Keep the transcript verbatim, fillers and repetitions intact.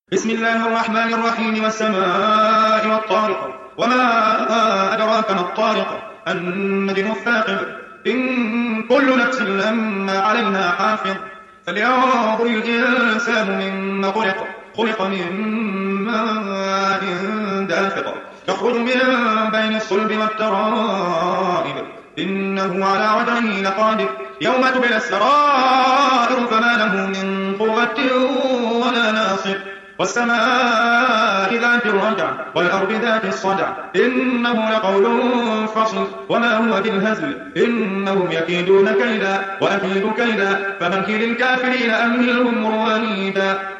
بسم الله الرحمن الرحيم والسماء والطارق وما أدراك ما الطارق النجم الثاقب إن كل نفس لما عليها حافظ فلينظر الإنسان مما خلق خلق من ماء دافق يخرج من بين الصلب والترائب إنه على وجهه لقادر يوم تبلى السرائر فما له من قوة ولا ناصر والسماء ذات الرجع والأرض ذات الصدع إنه لقول فصل وما هو بالهزل إنهم يكيدون كيدا وأكيد كيدا فمهل الكافرين أمهلهم رويدا.